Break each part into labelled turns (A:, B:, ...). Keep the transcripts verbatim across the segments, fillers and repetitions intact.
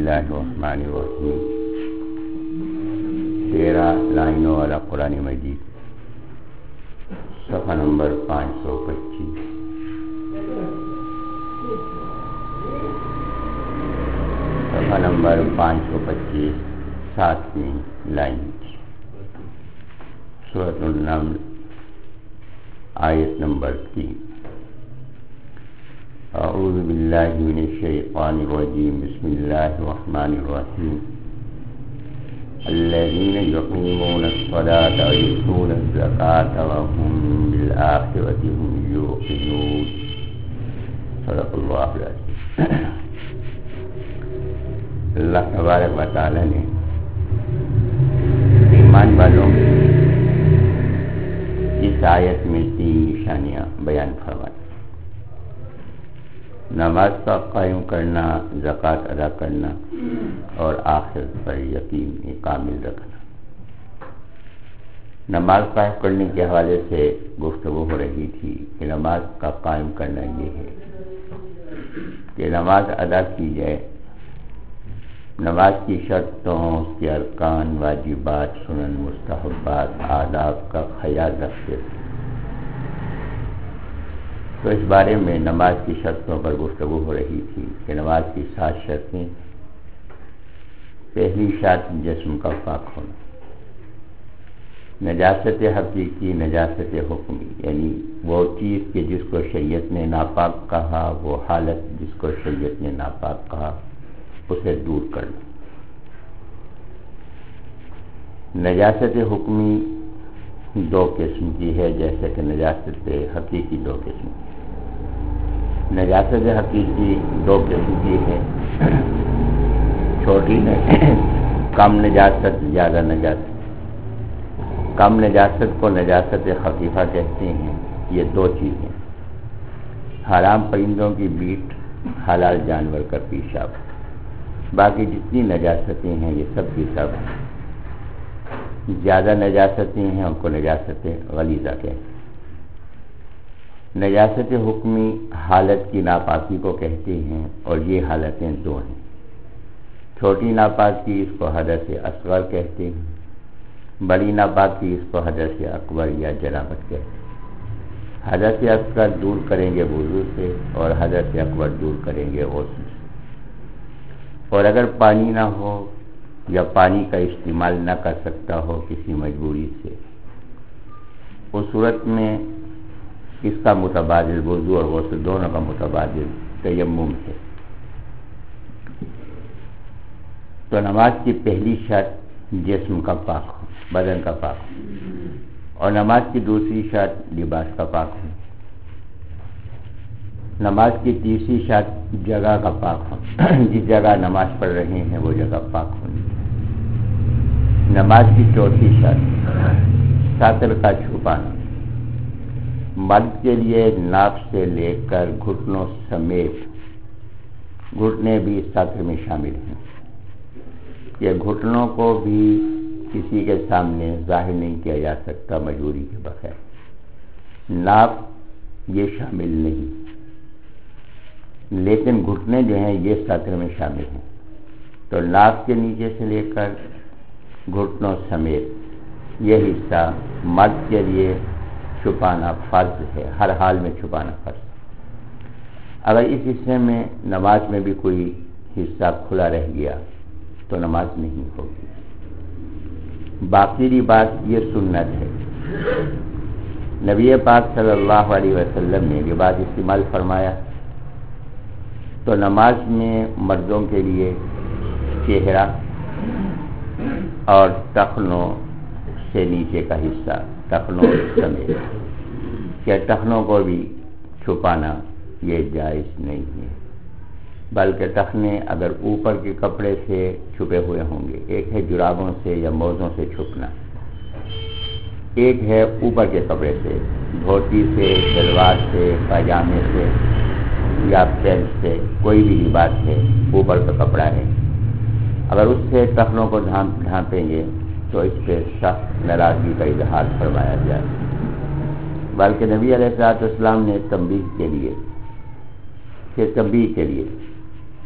A: اللہ الرحمن الرحیم. تیرہ لائنوں والا قرآن مجید، صفحہ نمبر پانچ سو پچیس. صفحہ نمبر پانچ سو پچیس، ساتویں لائن، سورۃ النمل، آیت نمبر تین. اعوذ باللہ من الشیطان الرجیم، بسم اللہ الرحمن الرحیم. الذین یقیمون الصلاة ویؤتون الزکاة وهم بالآخرة هم یوقنون. صدق اللہ العظیم. اللہ تبارک و تعالی نے ایمان والوں کی اس آیت میں تین نشانیاں بیان فرمائی. نماز کا قائم کرنا، زکوٰۃ ادا کرنا اور آخرت پر یقین کامل رکھنا. نماز قائم کرنے کے حوالے سے گفتگو ہو رہی تھی کہ نماز کا قائم کرنا یہ ہے کہ نماز ادا کی جائے. نماز کی شرطوں، اس کے ارکان، واجبات، سنن، مستحبات، آداب کا خیال رکھتے تھے. تو اس بارے میں نماز کی شرطوں پر گفتگو ہو رہی تھی کہ نماز کی سات شرطیں. پہلی شرط جسم کا پاک ہونا، نجاست حقیقی، نجاست حکمی، یعنی وہ چیز کہ جس کو شریعت نے ناپاک کہا، وہ حالت جس کو شریعت نے ناپاک کہا، اسے دور کرنا. نجاست حکمی دو قسم کی ہے، جیسے کہ نجاست حقیقی دو قسم کی. نجاست حقیقی دو قسم کی ہے، چھوٹی کم نجاست، زیادہ نجاست. کم نجاست کو نجاست خفیفہ کہتے ہیں. یہ دو چیزیں، حرام پرندوں کی بیٹ، حلال جانور کا پیشاب. باقی جتنی نجاستیں ہیں یہ سب کی سب زیادہ نجاستیں ہیں، ان کو نجاست غلیظہ کہتے ہیں. نجاست حکمی حالت کی ناپاکی کو کہتے ہیں، اور یہ حالتیں دو ہیں. چھوٹی ناپاکی اس کو حدث اصغر کہتے ہیں، بڑی ناپاکی اس کو حدث اکبر یا جنابت کہتے ہیں. حدث اصغر دور کریں گے وضو سے، اور حدث اکبر دور کریں گے غسل سے. اور اگر پانی نہ ہو یا پانی کا استعمال نہ کر سکتا ہو کسی مجبوری سے، اس صورت میں اس کا متبادل وضو اور غسل دونوں کا متبادل تیمم ہے. تو نماز کی پہلی شرط جسم کا پاک ہو، بدن کا پاک ہو. اور نماز کی دوسری شرط لباس کا پاک ہو. نماز کی تیسری شرط جگہ کا پاک ہو، جس جگہ نماز پڑھ رہے ہیں وہ جگہ پاک ہونی. نماز کی چوتھی شرط ساتر کا چھپانا. مرد کے لیے ناک سے لے کر گھٹنوں سمیت گھٹنے بھی اس ساتر میں شامل ہیں. یہ گھٹنوں کو بھی کسی کے سامنے ظاہر نہیں کیا جا سکتا مجبوری کے بغیر. ناک یہ شامل نہیں، لیکن گھٹنے جو ہیں یہ ساتر میں شامل ہیں. تو ناک کے نیچے سے لے کر گھٹنوں سمیت یہ حصہ مرد کے لیے چھپانا فرض ہے، ہر حال میں چھپانا فرض. اگر اس حصے میں نماز میں بھی کوئی حصہ کھلا رہ گیا تو نماز نہیں ہوگی. باقی بات یہ سنت ہے. نبی پاک صلی اللہ علیہ وسلم نے یہ بات استعمال فرمایا تو نماز میں مردوں کے لیے چہرہ اور ٹخنوں سے نیچے کا حصہ، ٹخنوں سمیت، کہ ٹخنوں کو بھی چھپانا یہ جائز نہیں ہے. بلکہ ٹخنے اگر اوپر کے کپڑے سے چھپے ہوئے ہوں گے، ایک ہے جرابوں سے یا موزوں سے چھپنا، ایک ہے اوپر کے کپڑے سے، دھوتی سے، شلوار سے، پاجامے سے یا پینٹ سے، کوئی بھی لباس ہے اوپر کا کپڑا ہے، اگر اس سے ٹخنوں کو ڈھانپ ڈھانپیں گے تو اس پہ سخت ناراضگی کا اظہار فرمایا جائے. بلکہ نبی علیہ الصلوۃ والسلام نے تنبیہ کے لیے کہ تنبیہ کے لیے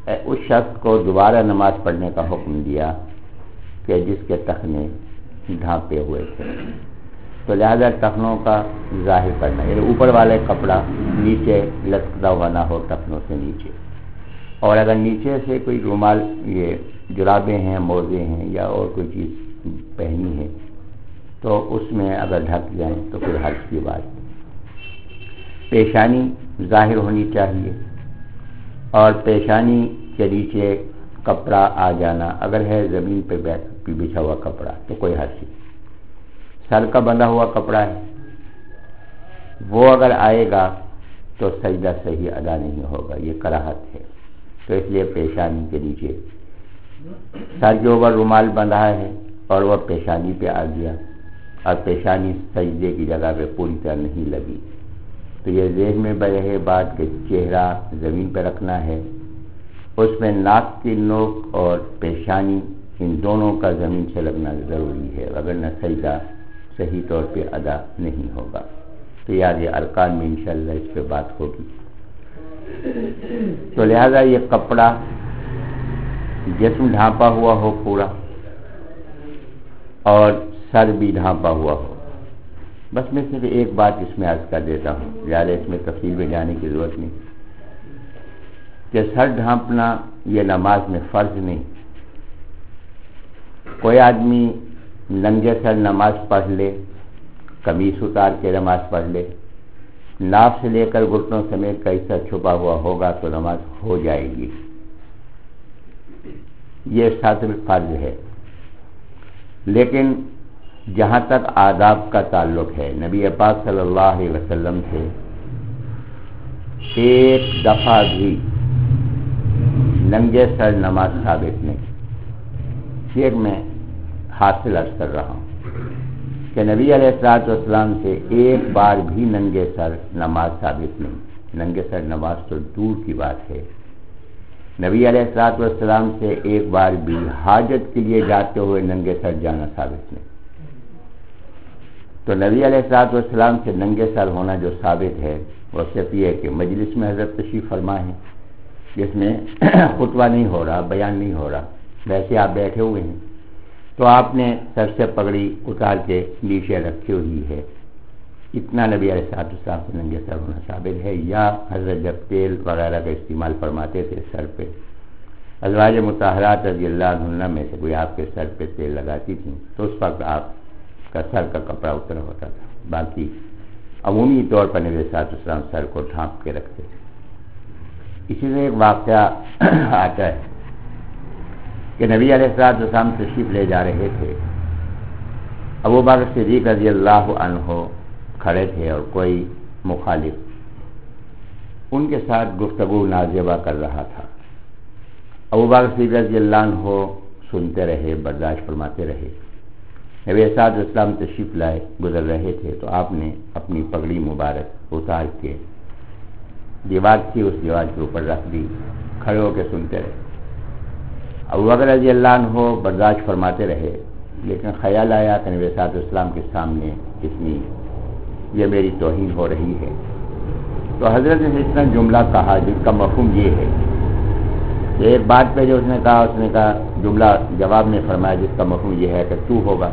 A: اس شخص کو دوبارہ نماز پڑھنے کا حکم دیا کہ جس کے ٹخنے ڈھانپے ہوئے تھے، تو لہذا ٹخنوں کا ظاہر کرنا، یعنی اوپر والے کپڑا نیچے لٹکتا ہوا نہ ہو ٹخنوں سے نیچے، اور اگر نیچے سے کوئی رومال، یہ جرابیں ہیں، موزے ہیں یا اور کوئی چیز پہنی ہے تو اس میں اگر ڈھک جائیں تو پھر حرج کی بات ہے۔ پیشانی ظاہر ہونی چاہیے، اور پیشانی کے نیچے کپڑا آ جانا اگر ہے زمین پہ بچھا ہوا کپڑا تو کوئی حرج نہیں۔ سر کا بندھا ہوا کپڑا ہے، وہ اگر آئے گا تو سجدہ صحیح ادا نہیں ہوگا، یہ کراہت ہے، تو اس لیے پیشانی کے نیچے۔ سر کے اوپر رومال بندھا ہے اور وہ پیشانی پہ آ گیا اور پیشانی سجدے کی جگہ پہ پوری طرح نہیں لگی، تو یہ ذہن میں رہے بات کہ چہرہ زمین پہ رکھنا ہے، اس میں ناک کی نوک اور پیشانی ان دونوں کا زمین سے لگنا ضروری ہے، اگر نہ سجدہ صحیح طور پہ ادا نہیں ہوگا۔ تو یاد یہ ارکان میں انشاءاللہ اس پہ بات ہوگی۔ تو لہذا یہ کپڑا جسم ڈھانپا ہوا ہو پورا اور سر بھی ڈھانپا ہوا ہو۔ بس میں صرف ایک بات اس میں عرض کر دیتا ہوں، زیادہ اس میں تفصیل میں جانے کی ضرورت نہیں، کہ سر ڈھانپنا یہ نماز میں فرض نہیں۔ کوئی آدمی ننگے سر نماز پڑھ لے، قمیص اتار کے نماز پڑھ لے، ناف سے لے کر گھٹنوں سمیت کا حصہ چھپا ہوا ہوگا تو نماز ہو جائے گی، یہ ساتھ میں فرض ہے۔ لیکن جہاں تک آداب کا تعلق ہے، نبی پاک صلی اللہ علیہ وسلم سے ایک دفعہ بھی ننگے سر نماز ثابت نہیں۔ یہ میں حاصل عرض کر رہا ہوں کہ نبی علیہ الصلوۃ والسلام سے ایک بار بھی ننگے سر نماز ثابت نہیں۔ ننگے سر نماز تو دور کی بات ہے، نبی علیہ الصلوۃ والسلام سے ایک بار بھی حاجت کے لیے جاتے ہوئے ننگے سر جانا ثابت نہیں۔ تو نبی علیہ الصلوۃ والسلام سے ننگے سر ہونا جو ثابت ہے وہ صرف یہ ہے کہ مجلس میں حضرت تشریف فرما ہے، جس میں خطبہ نہیں ہو رہا، بیان نہیں ہو رہا، ویسے آپ بیٹھے ہوئے ہیں تو آپ نے سر سے پگڑی اتار کے نیچے رکھی ہوئی ہے، اتنا نبی علیہ الصلوۃ والسلام سے ننگے سر ہونا ثابت ہے۔ یا حضرت جب تیل وغیرہ کا استعمال فرماتے تھے سر پہ، ازواج مطہرات رضی اللہ عنہ میں سے کوئی آپ کے سر پہ تیل لگاتی تھیں تو اس وقت آپ کا سر کا کپڑا اترا ہوتا تھا، باقی عمومی طور پر نبی صلی اللہ علیہ وسلم سر کو ڈھانپ کے رکھتے تھے۔ اسی سے ایک واقعہ آتا ہے کہ نبی علیہ الصلوۃ والسلام تشریف لے جا رہے تھے، ابو بکر صدیق رضی اللہ عنہ کھڑے تھے اور کوئی مخالف ان کے ساتھ گفتگو نازیبہ کر رہا تھا۔ ابو بکر صدیق رضی اللہ عنہ سنتے رہے، برداشت فرماتے رہے۔ نبی صلی اللہ علیہ وسلم تشریف لائے گزر رہے تھے تو آپ نے اپنی پگڑی مبارک اتار کے دیوار تھی اس دیوار کے اوپر رکھ دی، کھڑے ہو کے سنتے رہے۔ ابو بکر رضی اللہ عنہ برداشت فرماتے رہے، لیکن خیال آیا کہ نبی صلی اللہ علیہ وسلم کے سامنے اتنی یہ میری توہین ہو رہی ہے، تو حضرت نے اتنا جملہ کہا جس کا مفہوم یہ ہے کہ ایک بات پہ جو اس نے کہا، اس نے کہا جملہ جواب میں فرمایا جس کا مفہوم یہ ہے کہ تو ہوگا۔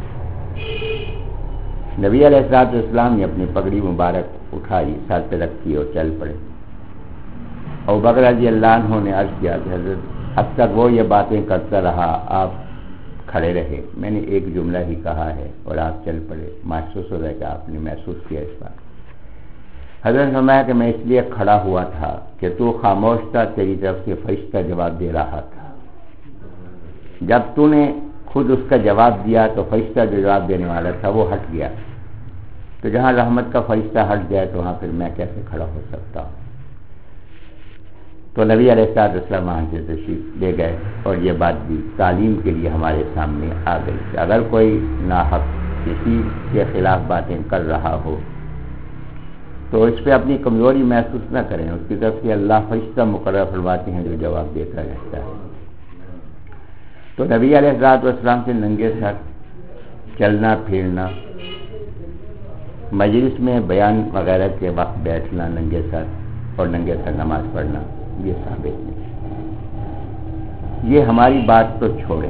A: نبی علیہ الصلوۃ والسلام نے اپنی پگڑی مبارک اٹھائی، سر پہ رکھی اور چل پڑے۔ ابو بکر رضی اللہ عنہ نے عرض کیا کہ حضرت اب تک وہ یہ باتیں کرتا رہا، آپ کھڑے رہے، میں نے ایک جملہ ہی کہا ہے اور آپ چل پڑے، محسوس ہو رہا ہے کہ آپ نے محسوس کیا اس بات۔ حضرت نے فرمایا کہ میں اس لیے کھڑا ہوا تھا کہ تو خاموش تھا، تیری طرف سے فرشتہ جواب دے رہا تھا، جب تو نے خود اس کا جواب دیا تو فرشتہ جو جواب دینے والا تھا وہ ہٹ گیا، تو جہاں رحمت کا فرشتہ ہٹ جائے تو وہاں پھر میں کیسے کھڑا ہو سکتا ہوں۔ تو نبی علیہ الصلوۃ والسلام وہاں سے تشریف لے گئے اور یہ بات بھی تعلیم کے لیے ہمارے سامنے آ گئی کہ اگر کوئی ناحق کسی کے خلاف باتیں کر رہا ہو تو اس پہ اپنی کمزوری محسوس نہ کریں، اس کی طرف سے اللہ فرشتہ مقرر فرماتے ہیں جو جواب دیتا رہتا ہے۔ تو نبی علیہ الصلوۃ والسلام سے ننگے سر چلنا پھرنا، مجلس میں بیان وغیرہ کے وقت بیٹھنا ننگے سر اور ننگے سر نماز پڑھنا، یہ ثابت نہیں۔ یہ ہماری بات تو چھوڑیں،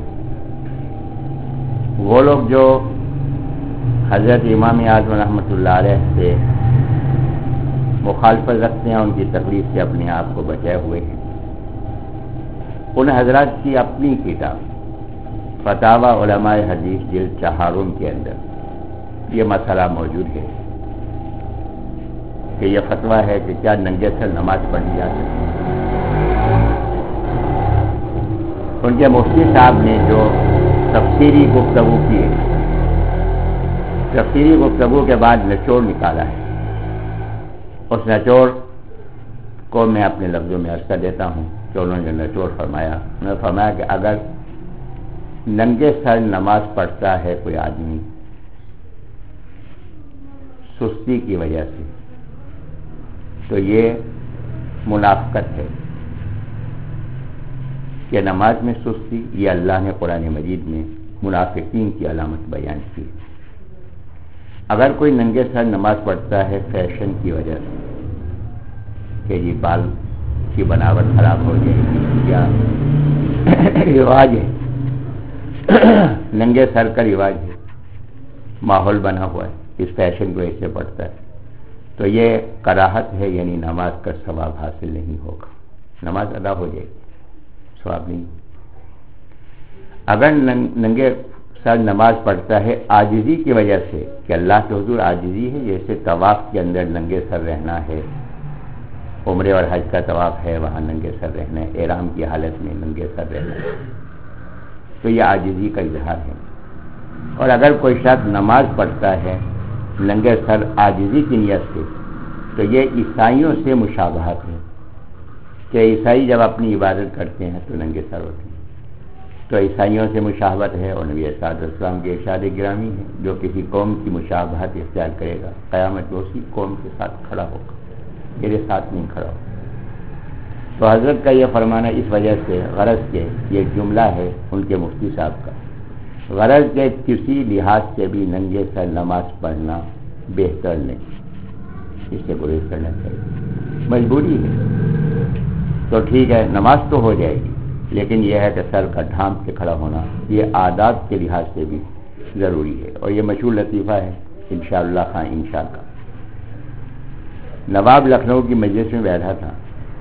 A: وہ لوگ جو حضرت امام اعظم رحمۃ اللہ علیہ سے مخالفت رکھتے ہیں، ان کی تکلیف سے اپنے آپ کو بچائے ہوئے ہیں، ان حضرات کی اپنی کتاب فتاوی علماء حدیث جلد چہارم کے اندر یہ مسئلہ موجود ہے کہ یہ فتویٰ ہے کہ کیا ننگے سر نماز پڑھی جا سکتی ہے۔ ان کے مفتی صاحب نے جو تفسیری گفتگو کی ہے، تفسیری گفتگو کے بعد نچوڑ نکالا ہے، اس نچوڑ کو میں اپنے لفظوں میں عرض کر دیتا ہوں کہ انہوں نے نچوڑ فرمایا انہوں نے فرمایا کہ اگر ننگے سر نماز پڑھتا ہے کوئی آدمی سستی کی وجہ سے تو یہ منافقت ہے کہ نماز میں سستی، یہ اللہ نے قرآن مجید میں منافقین کی علامت بیان کی۔ اگر کوئی ننگے سر نماز پڑھتا ہے فیشن کی وجہ سے کہ یہ بال کی بناوٹ خراب ہو جائے گی یا رواج ہے، ننگے سر کا رواج ہے، ماحول بنا ہوا ہے، اس فیشن کو ایسے پڑھتا ہے تو یہ کراہت ہے، یعنی نماز کا ثواب حاصل نہیں ہوگا، نماز ادا ہو جائے گی، ثواب نہیں۔ اگر ننگے سر نماز پڑھتا ہے عاجزی کی وجہ سے کہ اللہ کے حضور عاجزی ہے، جیسے طواف کے اندر ننگے سر رہنا ہے، عمرے اور حج کا طواف ہے وہاں ننگے سر رہنا ہے، احرام کی حالت میں ننگے سر رہنا ہے، تو یہ عاجزی کا اظہار ہے۔ اور اگر کوئی شخص نماز پڑھتا ہے ننگے سر عاجزی کی نیت سے تو یہ عیسائیوں سے مشابہت ہے کہ عیسائی جب اپنی عبادت کرتے ہیں تو ننگے سر ہوتے ہیں، تو عیسائیوں سے مشابہت ہے۔ اور نبی صلی اللہ علیہ وسلم کے ارشاد گرامی ہے جو کسی قوم کی مشابہت اختیار کرے گا قیامت میں اسی قوم کے ساتھ کھڑا ہوگا، میرے ساتھ نہیں کھڑا ہوگا۔ تو حضرت کا یہ فرمانا اس وجہ سے غرض کے یہ جملہ ہے ان کے مفتی صاحب کا، غرض کے کسی لحاظ سے بھی ننگے سر نماز پڑھنا بہتر نہیں، اس سے گریز کرنا چاہیے، مجبوری ہے تو ٹھیک ہے نماز تو ہو جائے گی، لیکن یہ ہے کہ سر کا ڈھانپ کے کھڑا ہونا یہ آداب کے لحاظ سے بھی ضروری ہے۔ اور یہ مشہور لطیفہ ہے انشاءاللہ خان انشاء کا، نواب لکھنؤ کی مجلس میں بیٹھا تھا،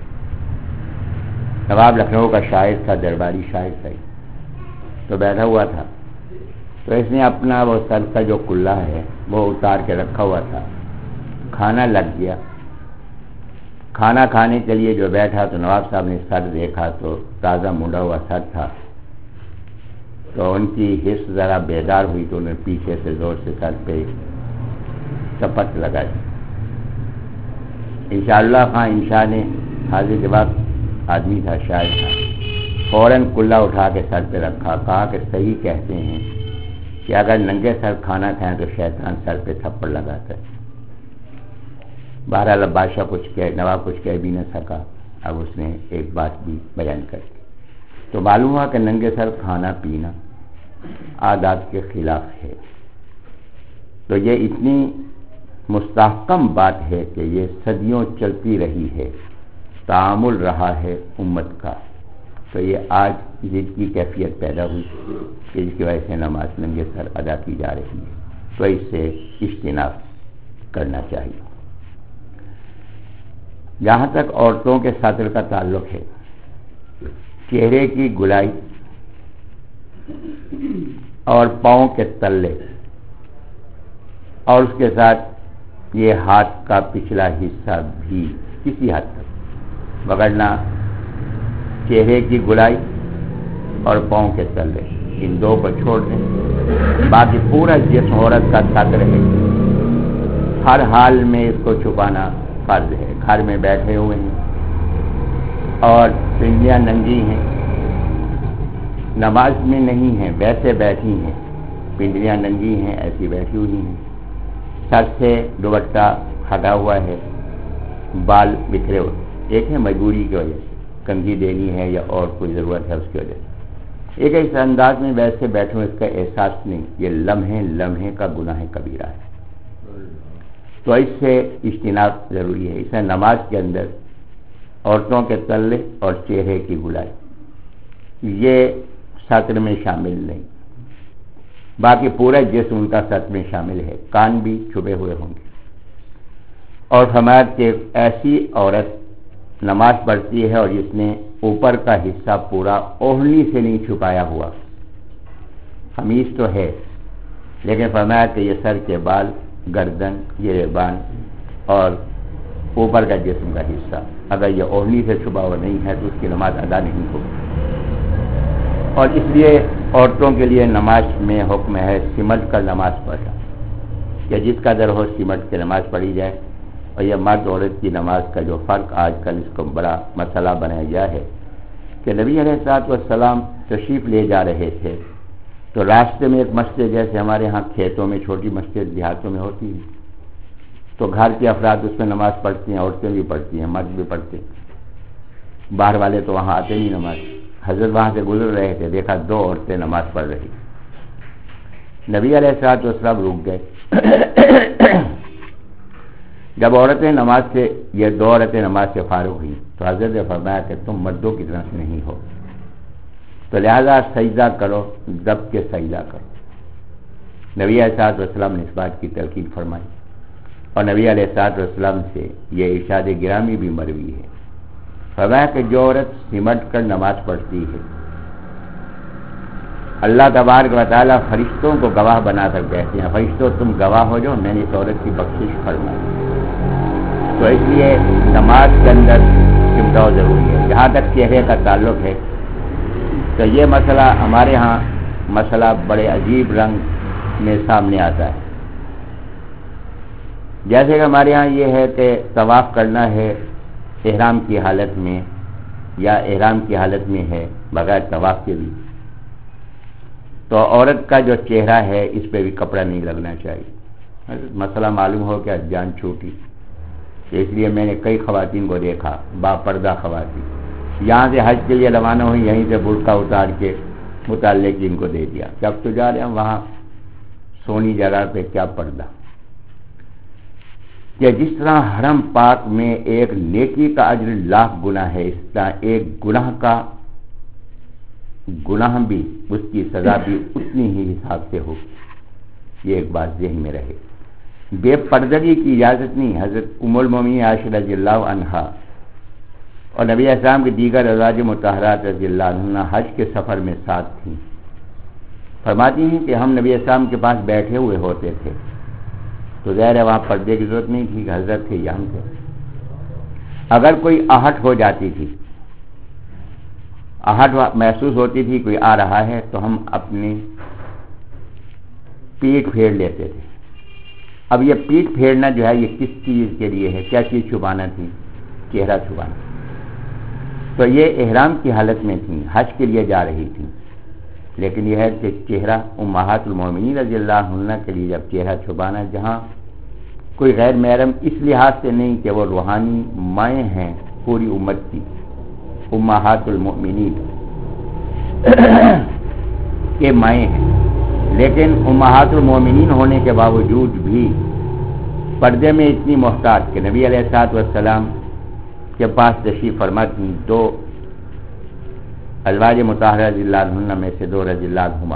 A: نواب لکھنؤ کا شاعر تھا، درباری شاعر تھا، تو بیٹھا ہوا تھا، تو اس نے اپنا وہ سر کا جو کلہ ہے وہ اتار کے رکھا ہوا تھا، کھانا لگ گیا، کھانا کھانے کے لیے جو بیٹھا تو نواب صاحب نے سر دیکھا تو تازہ مونڈا ہوا سر تھا، تو ان کی حس ذرا بیدار ہوئی تو انہیں پیچھے سے زور سے سر پہ چپٹ لگا دی۔ انشاءاللہ خان انشاء نے حاضر جواب آدمی تھا، شاعر تھا، فوراً کلہ اٹھا کے سر پہ رکھا، کہا کہ صحیح کہتے ہیں کہ اگر ننگے سر کھانا کھائیں تو شیطان سر پہ تھپڑ لگاتا ہے۔ بہرحال بادشاہ کچھ کہہ نواب کچھ کہہ بھی نہ سکا، اب اس نے ایک بات بھی بیان کر دی، تو معلوم ہوا کہ ننگے سر کھانا پینا آداب کے خلاف ہے۔ تو یہ اتنی مستحکم بات ہے کہ یہ صدیوں چلتی رہی ہے، تعامل رہا ہے امت کا، تو یہ آج ضد کی کیفیت پیدا ہوئی کہ جس کی وجہ سے نماز ننگے سر ادا کی جا رہی ہے، تو اس سے اجتناب کرنا چاہیے۔ جہاں تک عورتوں کے ساتر کا تعلق ہے، چہرے کی گلائی اور پاؤں کے تلے اور اس کے ساتھ یہ ہاتھ کا پچھلا حصہ بھی کسی حد تک، وگرنہ چہرے کی گلائی اور پاؤں کے تلے ان دو کو چھوڑ دیں، باقی پورا جسم عورت کا ساتر ہے، ہر حال میں اس کو چھپانا فرض ہے۔ گھر میں بیٹھے ہوئے ہیں اور پنڈلیاں ننگی ہیں، نماز میں نہیں ہیں، ویسے بیٹھی ہیں، پنڈلیاں ننگی ہیں، ایسی بیٹھی ہوئی ہیں، سر سے دوپٹہ ہٹا ہوا ہے، بال بکھرے ہوئے، ایک ہے مجبوری کی وجہ سے کنگھی دینی ہے یا اور کوئی ضرورت ہے اس کی وجہ سے، ایک اس انداز میں ویسے بیٹھے ہوئے اس کا احساس نہیں، یہ لمحے لمحے کا گناہ کبیرہ ہے، تو اس سے اجتناب ضروری ہے۔ اس میں نماز کے اندر عورتوں کے تلے اور چہرے کی گلائی یہ سطر میں شامل نہیں، باقی پورا جسم ان کا سطر میں شامل ہے، کان بھی چھپے ہوئے ہوں گے۔ اور فرمایا کہ ایسی عورت نماز پڑھتی ہے اور جس نے اوپر کا حصہ پورا اوڑھنی سے نہیں چھپایا ہوا، قمیص تو ہے لیکن فرمایا کہ یہ سر کے بال، گردن، یہ ریبان اور اوپر کا جسم کا حصہ اگر یہ اوڑھنی سے چھپا ہوا نہیں ہے تو اس کی نماز ادا نہیں ہوگی۔ اور اس لیے عورتوں کے لیے نماز میں حکم ہے سمٹ کر نماز پڑھنا، کہ جس کا در ہو سمٹ کے نماز پڑھی جائے۔ اور یہ مرد عورت کی نماز کا جو فرق آج کل اس کو بڑا مسئلہ بنایا گیا ہے کہ نبی علیہ الصلوۃ والسلام تشریف لے جا رہے تھے تو راستے میں ایک مسجد، جیسے ہمارے ہاں کھیتوں میں چھوٹی مسجد دیہاتوں میں ہوتی ہے، تو گھر کے افراد اس میں نماز پڑھتی ہیں، عورتیں بھی پڑھتی ہیں، مرد بھی پڑھتے ہیں، باہر والے تو وہاں آتے نہیں نماز۔ حضرت وہاں سے گزر رہے تھے، دیکھا دو عورتیں نماز پڑھ رہی، نبی علیہ الصلوۃ والسلام رک گئے۔ جب عورتیں نماز سے یہ دو عورتیں نماز سے فارغ ہوئی تو حضرت نے فرمایا کہ تم مردوں کی طرح سے نہیں ہو، تو لہذا سجدہ کرو، دب کے سجدہ کرو۔ نبی علیہ الصلوۃ والسلام نے اس بات کی تلقین فرمائی، اور نبی علیہ الصلوۃ والسلام سے یہ ارشاد گرامی بھی مروی ہے، فرمایا کہ جو عورت سمٹ کر نماز پڑھتی ہے اللہ تبارک و تعالیٰ فرشتوں کو گواہ بنا کر کہتے ہیں، فرشتوں تم گواہ ہو جاؤ میں نے اس عورت کی بخشش فرمائی۔ تو اس لیے نماز کے اندر سمٹاؤ ضروری ہے۔ جہاں تک چہرے کا تعلق ہے تو یہ مسئلہ ہمارے ہاں مسئلہ بڑے عجیب رنگ میں سامنے آتا ہے۔ جیسے کہ ہمارے ہاں یہ ہے کہ طواف کرنا ہے احرام کی حالت میں یا احرام کی حالت میں ہے بغیر طواف کے بھی، تو عورت کا جو چہرہ ہے اس پہ بھی کپڑا نہیں لگنا چاہیے۔ مسئلہ معلوم ہو کہ جان چھوٹی، اس لیے میں نے کئی خواتین کو دیکھا، با پردہ خواتین یہاں سے حج کے لیے روانہ ہوئی، یہیں سے برقع اتار کے متعلق ان کو دے دیا کہ اب تو جا رہے ہیں وہاں سونی جگہ پہ، کیا پردہ۔ کہ جس طرح حرم پاک میں ایک نیکی کا اجر لاکھ گنا ہے، اس طرح ایک گناہ کا گناہ بھی اس کی سزا بھی اتنی ہی حساب سے ہو، یہ ایک بات ذہن میں رہے۔ بے پردگی کی اجازت نہیں۔ حضرت ام المومنین عائشہ رضی اللہ عنہا اور نبی اسلام کے دیگر ازواج مطہرات رضی اللہ عنہ حج کے سفر میں ساتھ تھیں، فرماتی ہیں کہ ہم نبی اسلام کے پاس بیٹھے ہوئے ہوتے تھے تو ظاہر ہے وہاں پردے کی ضرورت نہیں تھی، حضرت تھے یہاں تھے۔ اگر کوئی آہٹ ہو جاتی تھی، آہٹ محسوس ہوتی تھی کوئی آ رہا ہے تو ہم اپنی پیٹھ پھیر لیتے تھے۔ اب یہ پیٹھ پھیرنا جو ہے یہ کس چیز کے لیے ہے؟ کیا چیز چھپانا تھی؟ چہرہ چھپانا۔ تو یہ احرام کی حالت میں تھی، حج کے لیے جا رہی تھی، لیکن یہ ہے کہ چہرہ امہات المومنین رضی اللہ عنہ کے لیے جب چہرہ چھپانا، جہاں کوئی غیر محرم اس لحاظ سے نہیں کہ وہ روحانی مائیں ہیں پوری امت کی، امہات المؤمنین کے مائیں ہیں، لیکن امہات المؤمنین ہونے کے باوجود بھی پردے میں اتنی محتاط کہ نبی علیہ الصلوۃ والسلام کے پاس تشریف فرما تھیں دو ازواج مطہرہ رضی اللہ عنہ میں سے دو رضی اللہ عنہما،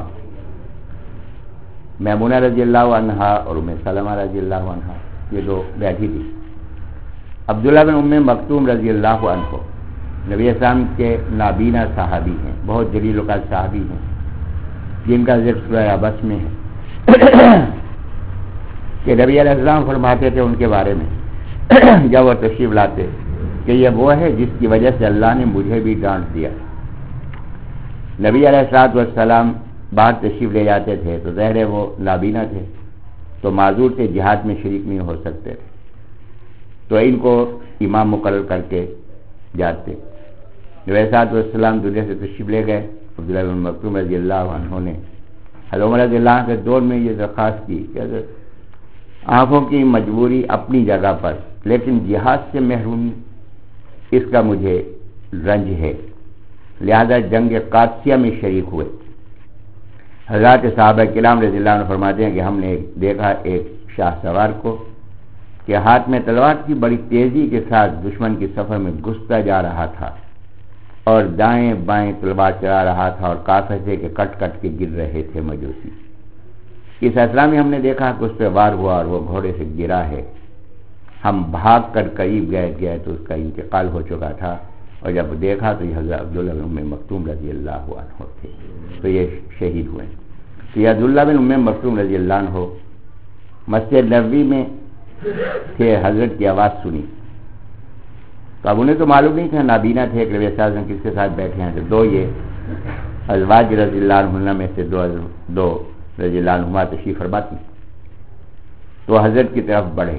A: میمونہ رضی اللہ عنہا اور ام سلمہ رضی اللہ عنہا، یہ دو بیٹھی تھی۔ عبداللہ بن ام مکتوم رضی اللہ عنہ نبی اسلام کے نابینا صحابی ہیں، بہت جلیل القدر صحابی ہیں، جن کا ذکر سورہ عبس میں ہے کہ نبی علیہ السلام فرماتے تھے ان کے بارے میں جب وہ تشریف لاتے کہ یہ وہ ہے جس کی وجہ سے اللہ نے مجھے بھی ڈانٹ دیا۔ نبی علیہ الصلوۃ والسلام باہر تشریف لے جاتے تھے تو ظاہر ہے وہ نابینا تھے تو معذور سے جہاد میں شریک نہیں ہو سکتے تھے، تو ان کو امام مقرر کر کے جاتے۔ نبی علیہ الصلوۃ والسلام دنیا سے تشریف لے گئے، عبداللہ بن مکتوم رضی اللہ عنہ نے حضرت عمر رضی اللہ عنہ کے دور میں یہ درخواست کی کہ آنکھوں کی مجبوری اپنی جگہ پر، لیکن جہاد سے محرومی اس کا مجھے رنج ہے، لہذا جنگ قادسیہ میں شریک ہوئے۔ حضرات صحابہ کرام رضی اللہ عنہ فرماتے ہیں کہ ہم نے دیکھا ایک شاہ سوار کو کہ ہاتھ میں تلوار کی بڑی تیزی کے ساتھ دشمن کی سفر میں گھستا جا رہا تھا، اور دائیں بائیں تلوار چلا رہا تھا اور کافر سے کہ کٹ کٹ کے گر رہے تھے مجوسی۔ اس اثنا میں ہم نے دیکھا کہ اس پہ وار ہوا اور وہ گھوڑے سے گرا ہے۔ ہم بھاگ کر قریب گئے گئے تو اس کا انتقال ہو چکا تھا، اور جب دیکھا تو یہ حضرت عبداللہ بن ام مکتوم رضی اللہ عنہ تھے، تو یہ شہید ہوئے۔ تو یہ عبداللہ بن ام مکتوم رضی اللہ عنہ مسجد نبوی میں تھے، حضرت کی آواز سنی تو اب انہیں تو معلوم نہیں تھا، نابینا تھے کہ نبی صلی اللہ علیہ وسلم کس کے ساتھ بیٹھے ہیں۔ تو دو یہ ازواج رضی اللہ عنہ میں سے دو دو رضی اللہ عنہما تشریف فرما تھی، تو حضرت کی طرف بڑھے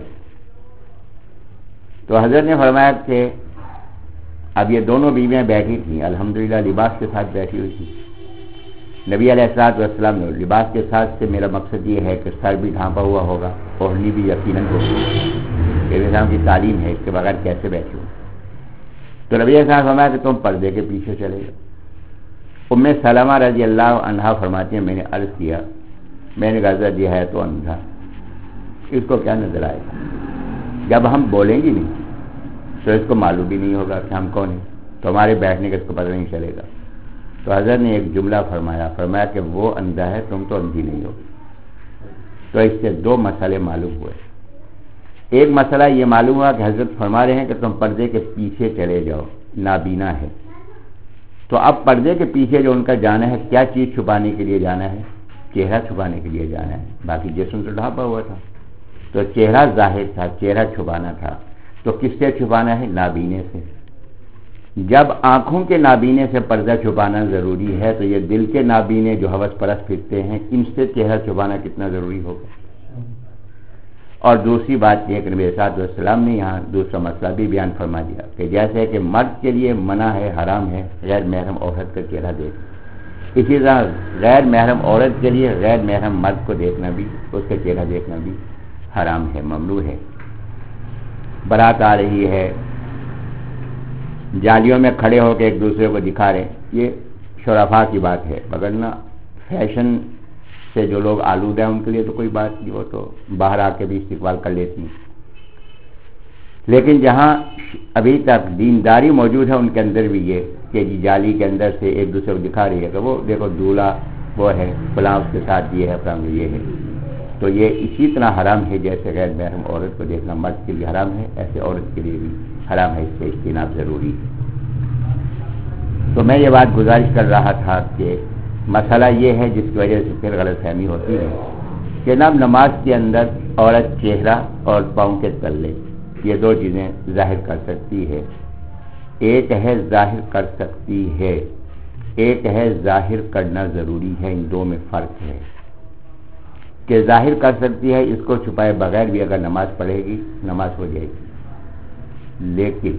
A: تو حضرت نے فرمایا کہ اب یہ دونوں بیویاں بیٹھی تھیں، الحمدللہ لباس کے ساتھ بیٹھی ہوئی تھی۔ نبی علیہ الصلوۃ والسلام نے لباس کے ساتھ سے میرا مقصد یہ ہے کہ سر بھی ڈھانپا ہوا ہوگا، اوڑھنی بھی یقیناً ہوگی، یہ اسلام کی تعلیم ہے، اس کے بغیر کیسے بیٹھی ہوں۔ تو نبی علیہ السلام نے فرمایا کہ تم پردے کے پیچھے چلے جاؤ۔ ام سلمہ رضی اللہ عنہا فرماتی ہیں میں نے عرض کیا، میں نے کہا یہ ہے تو اندھا، اس کو کیا نظر آئے گا؟ جب ہم بولیں گی نہیں تو اس کو معلوم بھی نہیں ہوگا کہ ہم کون ہیں، تو ہمارے بیٹھنے کا اس کو پتہ نہیں چلے گا۔ تو حضرت نے ایک جملہ فرمایا فرمایا کہ وہ اندھا ہے، تم تو اندھی نہیں ہو۔ تو اس سے دو مسئلے معلوم ہوئے۔ ایک مسئلہ یہ معلوم ہوا کہ حضرت فرما رہے ہیں کہ تم پردے کے پیچھے چلے جاؤ، نابینا ہے۔ تو اب پردے کے پیچھے جو ان کا جانا ہے، کیا چیز چھپانے کے لیے جانا ہے؟ چہرہ چھپانے کے لیے جانا ہے، باقی جسم تو ڈھانپا ہوا تھا، تو چہرہ ظاہر تھا، چہرہ چھپانا تھا۔ تو کس سے چھپانا ہے؟ نابینے سے۔ جب آنکھوں کے نابینے سے پردہ چھپانا ضروری ہے تو یہ دل کے نابینے جو حوث پرست پھرتے ہیں، ان سے چہرہ چھپانا کتنا ضروری ہوگا۔ اور دوسری بات یہ کہ نبی صلی اللہ علیہ وسلم نے یہاں دوسرا مسئلہ بھی بیان فرما دیا کہ جیسے کہ مرد کے لیے منع ہے، حرام ہے غیر محرم عورت کا چہرہ دیکھنا، اسی طرح غیر محرم عورت کے لیے غیر محرم مرد کو دیکھنا بھی، اس کا چہرہ دیکھنا بھی حرام ہے، ممنوع ہے۔ بارات آ رہی ہے، جالیوں میں کھڑے ہو کے ایک دوسرے کو دکھا رہے، یہ شرفاء کی بات ہے، مگر فیشن سے جو لوگ آلودہ ہیں ان کے لیے تو کوئی بات نہیں، وہ تو باہر آ کے بھی استقبال کر لیتی ہیں۔ لیکن جہاں ابھی تک دینداری موجود ہے ان کے اندر بھی یہ کہ جی جالی کے اندر سے ایک دوسرے کو دکھا رہی ہے کہ وہ دیکھو دولہا وہ ہے فلاں، اس کے ساتھ یہ ہے فلاں یہ ہے، تو یہ اسی طرح حرام ہے جیسے غیر محرم عورت کو دیکھنا مرد کے لیے حرام ہے، ایسے عورت کے لیے بھی حرام ہے، اس سے اجتناب ضروری ہے۔ تو میں یہ بات گزارش کر رہا تھا کہ مسئلہ یہ ہے جس کی وجہ سے پھر غلط فہمی ہوتی ہے کہ نام نماز کے اندر عورت چہرہ اور پاؤں کے تلے یہ دو چیزیں ظاہر کر سکتی ہے۔ ایک ہے ظاہر کر سکتی ہے، ایک ہے ظاہر کرنا ضروری ہے، ان دو میں فرق ہے۔ کہ ظاہر کر سکتی ہے، اس کو چھپائے بغیر بھی اگر نماز پڑھے گی نماز ہو جائے گی، لیکن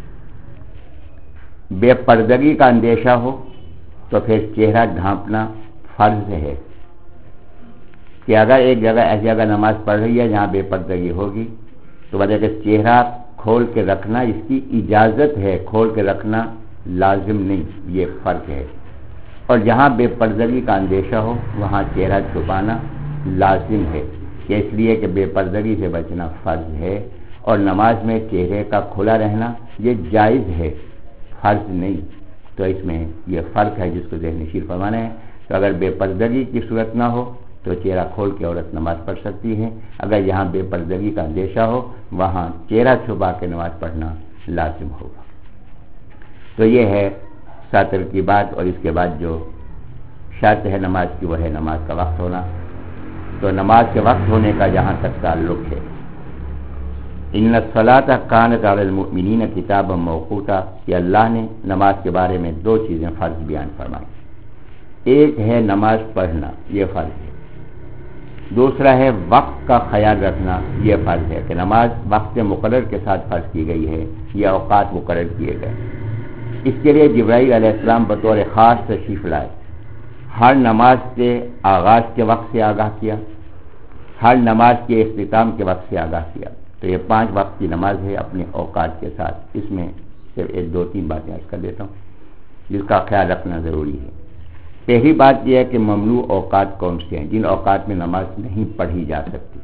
A: بے پردگی کا اندیشہ ہو تو پھر چہرہ ڈھانپنا فرض ہے، کہ اگر ایک جگہ ایسی جگہ نماز پڑھ رہی ہے جہاں بے پردگی ہوگی تو وجہ کہ چہرہ کھول کے رکھنا اس کی اجازت ہے، کھول کے رکھنا لازم نہیں، یہ فرق ہے۔ اور جہاں بے پردگی کا اندیشہ ہو وہاں چہرہ چھپانا لازم ہے، کہ اس لیے کہ بے پردگی سے بچنا فرض ہے، اور نماز میں چہرے کا کھلا رہنا یہ جائز ہے، فرض نہیں۔ تو اس میں یہ فرق ہے جس کو ذہن نشین فرمانا ہے۔ تو اگر بے پردگی کی صورت نہ ہو تو چہرہ کھول کے عورت نماز پڑھ سکتی ہے، اگر یہاں بے پردگی کا اندیشہ ہو وہاں چہرہ چھپا کے نماز پڑھنا لازم ہوگا۔ تو یہ ہے ساتر کی بات، اور اس کے بعد جو شرط ہے نماز کی وہ ہے نماز کا وقت ہونا۔ تو نماز کے وقت ہونے کا جہاں تک تعلق ہے، ان الصلاۃ کانت علی المؤمنین کتابا موقوتا، کہ اللہ نے نماز کے بارے میں دو چیزیں فرض بیان فرمائی۔ ایک ہے نماز پڑھنا، یہ فرض ہے، دوسرا ہے وقت کا خیال رکھنا، یہ فرض ہے کہ نماز وقت مقرر کے ساتھ فرض کی گئی ہے، یہ اوقات مقرر کیے گئے۔ اس کے لیے جبرائیل علیہ السلام بطور خاص تشریف لائے، ہر نماز کے آغاز کے وقت سے آگاہ کیا، ہر نماز کے اختتام کے وقت سے آگاہ کیا۔ تو یہ پانچ وقت کی نماز ہے اپنے اوقات کے ساتھ۔ اس میں صرف ایک دو تین باتیں عرض کر دیتا ہوں جس کا خیال رکھنا ضروری ہے۔ پہلی بات یہ ہے کہ ممنوع اوقات کون سے ہیں، جن اوقات میں نماز نہیں پڑھی جا سکتی۔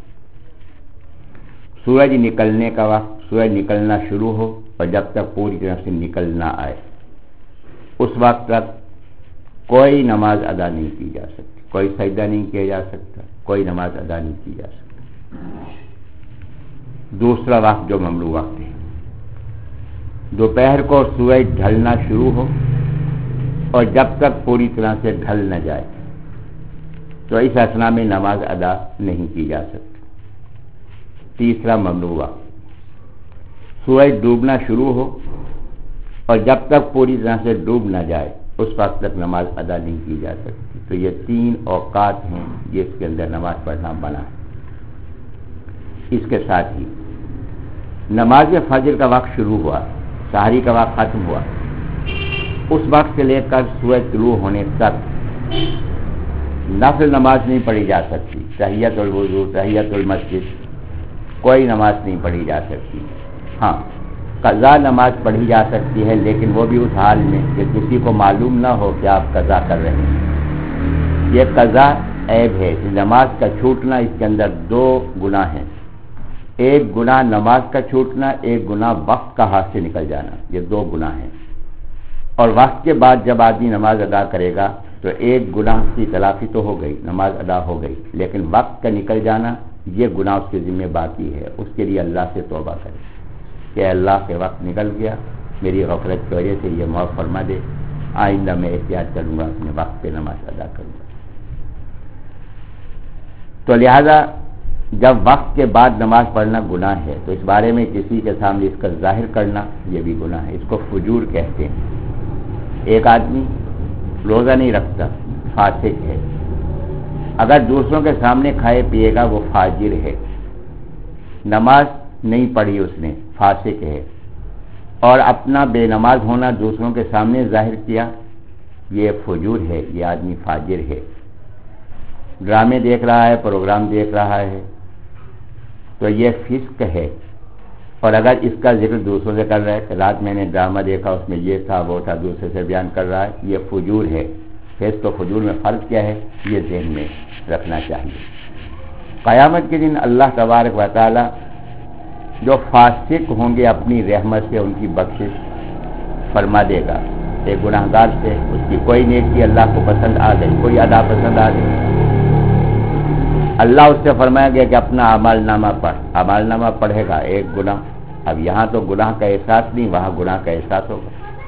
A: سورج نکلنے کا وقت، سورج نکلنا شروع ہو اور جب تک پوری طرح سے نکل نہ آئے، اس وقت تک کوئی نماز ادا نہیں کی جا سکتی، کوئی سجدہ نہیں کیا جا سکتا، کوئی نماز ادا نہیں کی جا سکتی۔ دوسرا وقت جو ممنوع وقت ہے، دوپہر کو سورج ڈھلنا شروع ہو اور جب تک پوری طرح سے ڈھل نہ جائے تو اس اثنا میں نماز ادا نہیں کی جا سکتی۔ تیسرا ممنوع وقت، سورج ڈوبنا شروع ہو اور جب تک پوری طرح سے ڈوب نہ جائے اس وقت تک نماز ادا نہیں کی جا سکتی۔ تو یہ تین اوقات ہیں جس کے اندر نماز پڑھنا منع ہے۔ اس کے ساتھ ہی نماز فجر کا وقت شروع ہوا، سحری کا وقت ختم ہوا، اس وقت سے لے کر سورج طلوع ہونے تک نفل نماز نہیں پڑھی جا سکتی۔ تحیۃ الوضو، تحیۃ المسجد، کوئی نماز نہیں پڑھی جا سکتی۔ ہاں، قضا نماز پڑھی جا سکتی ہے، لیکن وہ بھی اس حال میں کہ کسی کو معلوم نہ ہو کہ آپ قضا کر رہے ہیں۔ یہ قضا عیب ہے، نماز کا چھوٹنا، اس کے اندر دو گناہ ہیں، ایک گناہ نماز کا چھوٹنا، ایک گناہ وقت کا ہاتھ سے نکل جانا، یہ دو گناہ ہیں۔ اور وقت کے بعد جب آدمی نماز ادا کرے گا تو ایک گناہ کی تلافی تو ہو گئی، نماز ادا ہو گئی، لیکن وقت کا نکل جانا یہ گناہ اس کے ذمہ باقی ہے۔ اس کے لیے اللہ سے توبہ کرے کہ اللہ کے وقت نکل گیا، میری غفلت کی وجہ سے یہ معاف فرما دے، آئندہ میں احتیاط کروں گا، اپنے وقت پہ نماز ادا کروں گا۔ تو لہذا جب وقت کے بعد نماز پڑھنا گناہ ہے تو اس بارے میں کسی کے سامنے اس کا ظاہر کرنا یہ بھی گناہ ہے، اس کو فجور کہتے ہیں۔ ایک آدمی روزہ نہیں رکھتا، فاسق ہے، اگر دوسروں کے سامنے کھائے پیے گا وہ فاجر ہے، نماز نہیں پڑھی اس نے، فاسق ہے، اور اپنا بے نماز ہونا دوسروں کے سامنے ظاہر کیا، یہ فجور ہے، یہ آدمی فاجر ہے۔ ڈرامے دیکھ رہا ہے، پروگرام دیکھ رہا ہے تو یہ فسق ہے، اور اگر اس کا ذکر دوسروں سے کر رہا ہے کہ رات میں نے ڈرامہ دیکھا، اس میں یہ تھا وہ تھا، دوسرے سے بیان کر رہا ہے، یہ فجور ہے۔ فسق و فجور میں فرق کیا ہے یہ ذہن میں رکھنا چاہیے۔ قیامت کے دن اللہ تبارک و تعالی جو فاسق ہوں گے اپنی رحمت سے ان کی بخشش فرما دے گا۔ ایک گناہ گار سے اس کی کوئی نیکی اللہ کو پسند آ گئی، کوئی ادا پسند آ گئی، اللہ اس سے فرمایا گیا کہ اپنا اعمال نامہ پڑھ، اعمال نامہ پڑھے گا، ایک گناہ، اب یہاں تو گناہ کا احساس نہیں، وہاں گناہ کا احساس ہوگا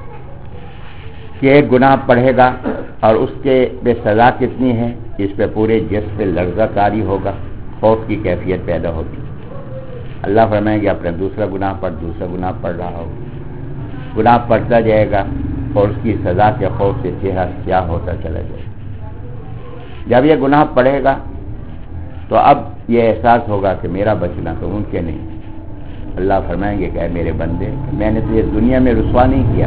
A: کہ ایک گناہ پڑھے گا اور اس کے بے سزا کتنی ہے، اس پہ پورے جسم پہ لرزہ طاری ہوگا، خوف کی کیفیت پیدا ہوگی۔ اللہ فرمائیں گے اپنا دوسرا گناہ پڑھ، دوسرا گناہ پڑھ رہا ہو، گناہ پڑھتا جائے گا اور اس کی سزا کے خوف سے چہرہ سیاہ ہوتا چلا جائے گا۔ جب یہ گناہ پڑھے گا تو اب یہ احساس ہوگا کہ میرا بچنا تو ممکن نہیں۔ اللہ فرمائیں گے کہ اے میرے بندے، میں نے تجھے دنیا میں رسوا نہیں کیا،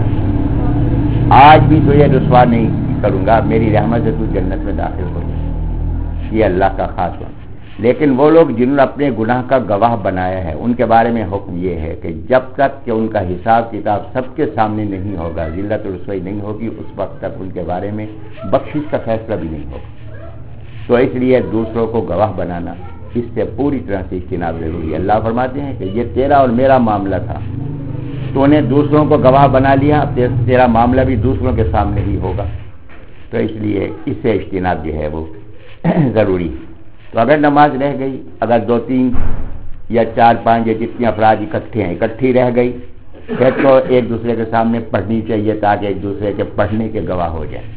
A: آج بھی تو یہ رسوا نہیں کروں گا، میری رحمت سے تو جنت میں داخل ہو گیا۔ یہ اللہ کا خاص ہے۔ لیکن وہ لوگ جنہوں نے اپنے گناہ کا گواہ بنایا ہے ان کے بارے میں حکم یہ ہے کہ جب تک کہ ان کا حساب کتاب سب کے سامنے نہیں ہوگا، ذلت و رسوائی نہیں ہوگی، اس وقت تک ان کے بارے میں بخشش کا فیصلہ بھی نہیں ہوگا۔ تو اس لیے دوسروں کو گواہ بنانا اس سے پوری طرح سے اجتناب ضروری ہے۔ اللہ فرماتے ہیں کہ یہ تیرا اور میرا معاملہ تھا، تو نے دوسروں کو گواہ بنا لیا، تیرا معاملہ بھی دوسروں کے سامنے ہی ہوگا، تو اس لیے اس سے اجتناب جو ہے وہ ضروری ہے۔ تو اگر نماز رہ گئی، اگر دو تین یا چار پانچ یا جتنے افراد اکٹھے ہیں اکٹھی رہ گئی، پھر تو ایک دوسرے کے سامنے پڑھنی چاہیے تاکہ ایک دوسرے کے پڑھنے کے گواہ ہو جائیں۔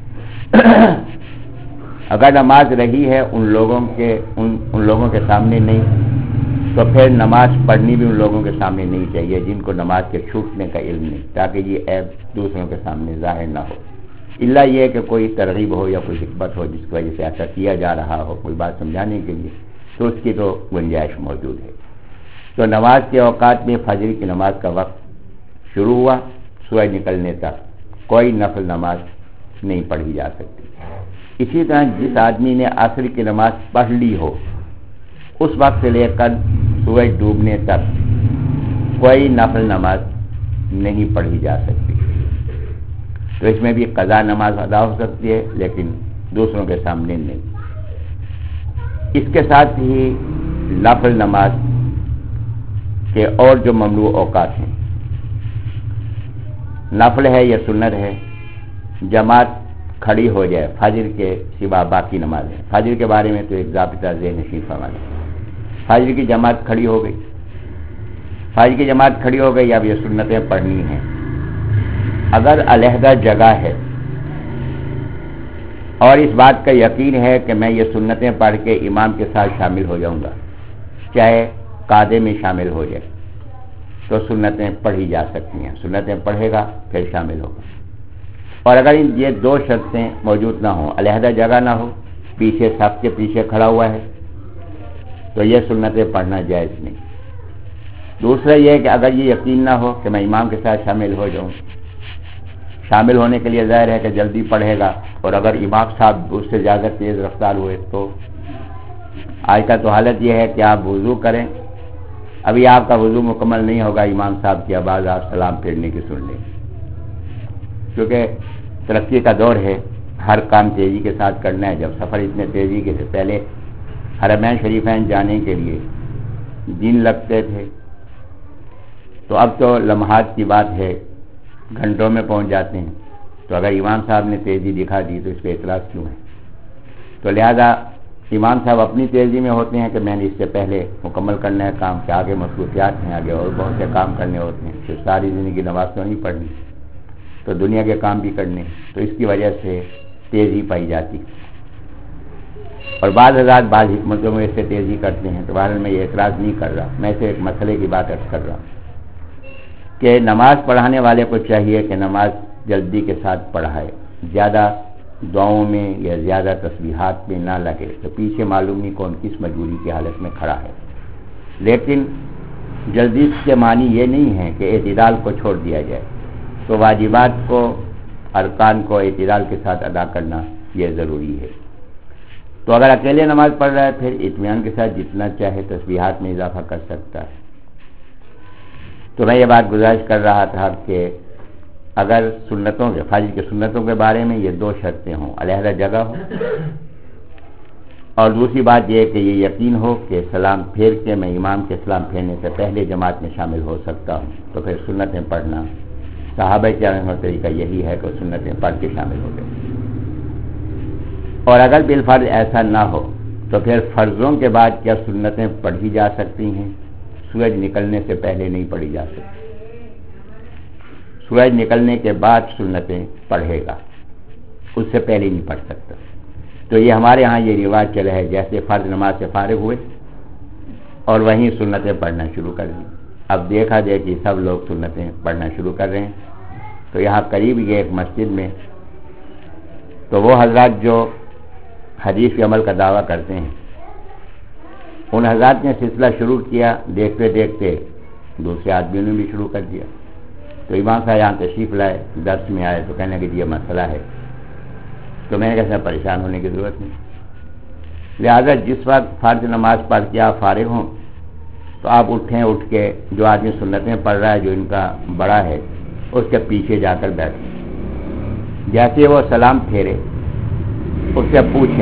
A: اگر نماز رہی ہے ان لوگوں کے ان, ان لوگوں کے سامنے نہیں، تو پھر نماز پڑھنی بھی ان لوگوں کے سامنے نہیں چاہیے جن کو نماز کے چھوٹنے کا علم نہیں، تاکہ یہ عیب دوسروں کے سامنے ظاہر نہ ہو، الا یہ کہ کوئی ترغیب ہو یا کوئی حکمت ہو جس کی وجہ سے ایسا کیا جا رہا ہو، کوئی بات سمجھانے کے لیے، تو اس کی تو گنجائش موجود ہے۔ تو نماز کے اوقات میں فجر کی نماز کا وقت شروع ہوا، سورج نکلنے تک کوئی نفل نماز نہیں پڑھی جا سکتی۔ اسی طرح جس آدمی نے عصر کی نماز پڑھ لی ہو، اس وقت سے لے کر سورج ڈوبنے تک کوئی نفل نماز نہیں پڑھی جا سکتی۔ تو اس میں بھی قضا نماز ادا ہو سکتی ہے لیکن دوسروں کے سامنے نہیں۔ اس کے ساتھ ہی نفل نماز کے اور جو ممنوع اوقات ہیں، نفل ہے یا سنت ہے، جماعت کھڑی ہو جائے فجر کے سوا باقی نمازیں، فجر کے بارے میں تو ایک ضابطہ ذہن نشین فرما لیں، فجر کی جماعت کھڑی ہو گئی، فجر کی جماعت کھڑی ہو گئی، اب یہ سنتیں پڑھنی ہیں۔ اگر علیحدہ جگہ ہے اور اس بات کا یقین ہے کہ میں یہ سنتیں پڑھ کے امام کے ساتھ شامل ہو جاؤں گا، چاہے قادے میں شامل ہو جائے، تو سنتیں پڑھی جا سکتی ہیں، سنتیں پڑھے گا پھر شامل ہوگا۔ اور اگر یہ دو شرطیں موجود نہ ہوں، علیحدہ جگہ نہ ہو، پیچھے صف کے پیچھے کھڑا ہوا ہے، تو یہ سنتیں پڑھنا جائز نہیں۔ دوسرا یہ ہے کہ اگر یہ یقین نہ ہو کہ میں امام کے ساتھ شامل ہو جاؤں، شامل ہونے کے لیے ظاہر ہے کہ جلدی پڑھے گا، اور اگر امام صاحب اس سے زیادہ تیز رفتار ہوئے تو آج کا تو حالت یہ ہے کہ آپ وضو کریں، ابھی آپ کا وضو مکمل نہیں ہوگا، امام صاحب کی آواز آپ سلام پھیرنے کی سن لیں، کیونکہ ترقی کا دور ہے، ہر کام تیزی کے ساتھ کرنا ہے۔ جب سفر اتنے تیزی کے سے پہلے حرمین شریفین جانے کے لیے دن لگتے تھے، تو اب تو لمحات کی بات ہے، گھنٹوں میں پہنچ جاتے ہیں۔ تو اگر امام صاحب نے تیزی دکھا دی تو اس پہ اعتراض کیوں ہے؟ تو لہذا امام صاحب اپنی تیزی میں ہوتے ہیں کہ میں نے اس سے پہلے مکمل کرنا ہے کام، کہ آگے مصروفیات ہیں، آگے اور بہت سے کام کرنے ہوتے ہیں، صرف ساری زندگی نماز تو نہیں پڑھنی، تو دنیا کے کام بھی کرنے، تو اس کی وجہ سے تیزی پائی جاتی۔ اور بعض حضرات بعض حکمتوں میں اس سے تیزی کرتے ہیں، تو بہرحال میں یہ اعتراض نہیں کر رہا، میں سے ایک مسئلے کی بات عرض کر رہا ہوں کہ نماز پڑھانے والے کو چاہیے کہ نماز جلدی کے ساتھ پڑھائے، زیادہ دعاؤں میں یا زیادہ تسبیحات میں نہ لگے، تو پیچھے معلوم نہیں کون کس مجبوری کی حالت میں کھڑا ہے۔ لیکن جلدی کے معنی یہ نہیں ہے کہ اعتدال کو چھوڑ دیا جائے، تو واجبات کو، ارکان کو اعتدال کے ساتھ ادا کرنا یہ ضروری ہے۔ تو اگر اکیلے نماز پڑھ رہا ہے پھر اطمینان کے ساتھ جتنا چاہے تسبیحات میں اضافہ کر سکتا ہے۔ تو میں یہ بات گزارش کر رہا تھا کہ اگر سنتوں کے، فجر کے سنتوں کے بارے میں یہ دو شرطیں ہوں، علیحدہ جگہ ہو، اور دوسری بات یہ ہے کہ یہ یقین ہو کہ سلام پھیر کے میں امام کے سلام پھیرنے سے پہلے جماعت میں شامل ہو سکتا ہوں، تو پھر سنتیں پڑھنا، صحابہ کرام کا طریقہ یہی ہے کہ سنتیں پڑھ کے شامل ہو گئے۔ اور اگر بالفرض ایسا نہ ہو تو پھر فرضوں کے بعد کیا سنتیں پڑھی جا سکتی ہیں؟ سورج نکلنے سے پہلے نہیں پڑھی جا سکتی، سورج نکلنے کے بعد سنتیں پڑھے گا، اس سے پہلے نہیں پڑھ سکتا۔ تو یہ ہمارے ہاں یہ رواج چلا ہے، جیسے فرض نماز سے فارغ ہوئے اور وہیں سنتیں پڑھنا شروع کر دی۔ اب دیکھا جائے کہ سب لوگ سنتیں پڑھنا شروع کر رہے ہیں، تو یہاں قریب یہ ایک مسجد میں، تو وہ حضرات جو حدیث کے عمل کا دعویٰ کرتے ہیں، ان حضرات نے سلسلہ شروع کیا، دیکھتے دیکھتے دوسرے آدمیوں نے بھی شروع کر دیا۔ تو امام صاحب یہاں تشریف لائے، درس میں آئے تو کہنے لگے یہ مسئلہ ہے، تو میں نے کہا پریشان ہونے کی ضرورت نہیں، لہذا جس وقت فرض نماز پڑھ کے آپ فارغ ہوں تو آپ اٹھیں، اٹھ کے جو آدمی سنتیں پڑھ رہا ہے، جو ان کا بڑا ہے، اس کے پیچھے جا کر بیٹھیں، جیسے وہ سلام پھیرے اس سے پوچھیں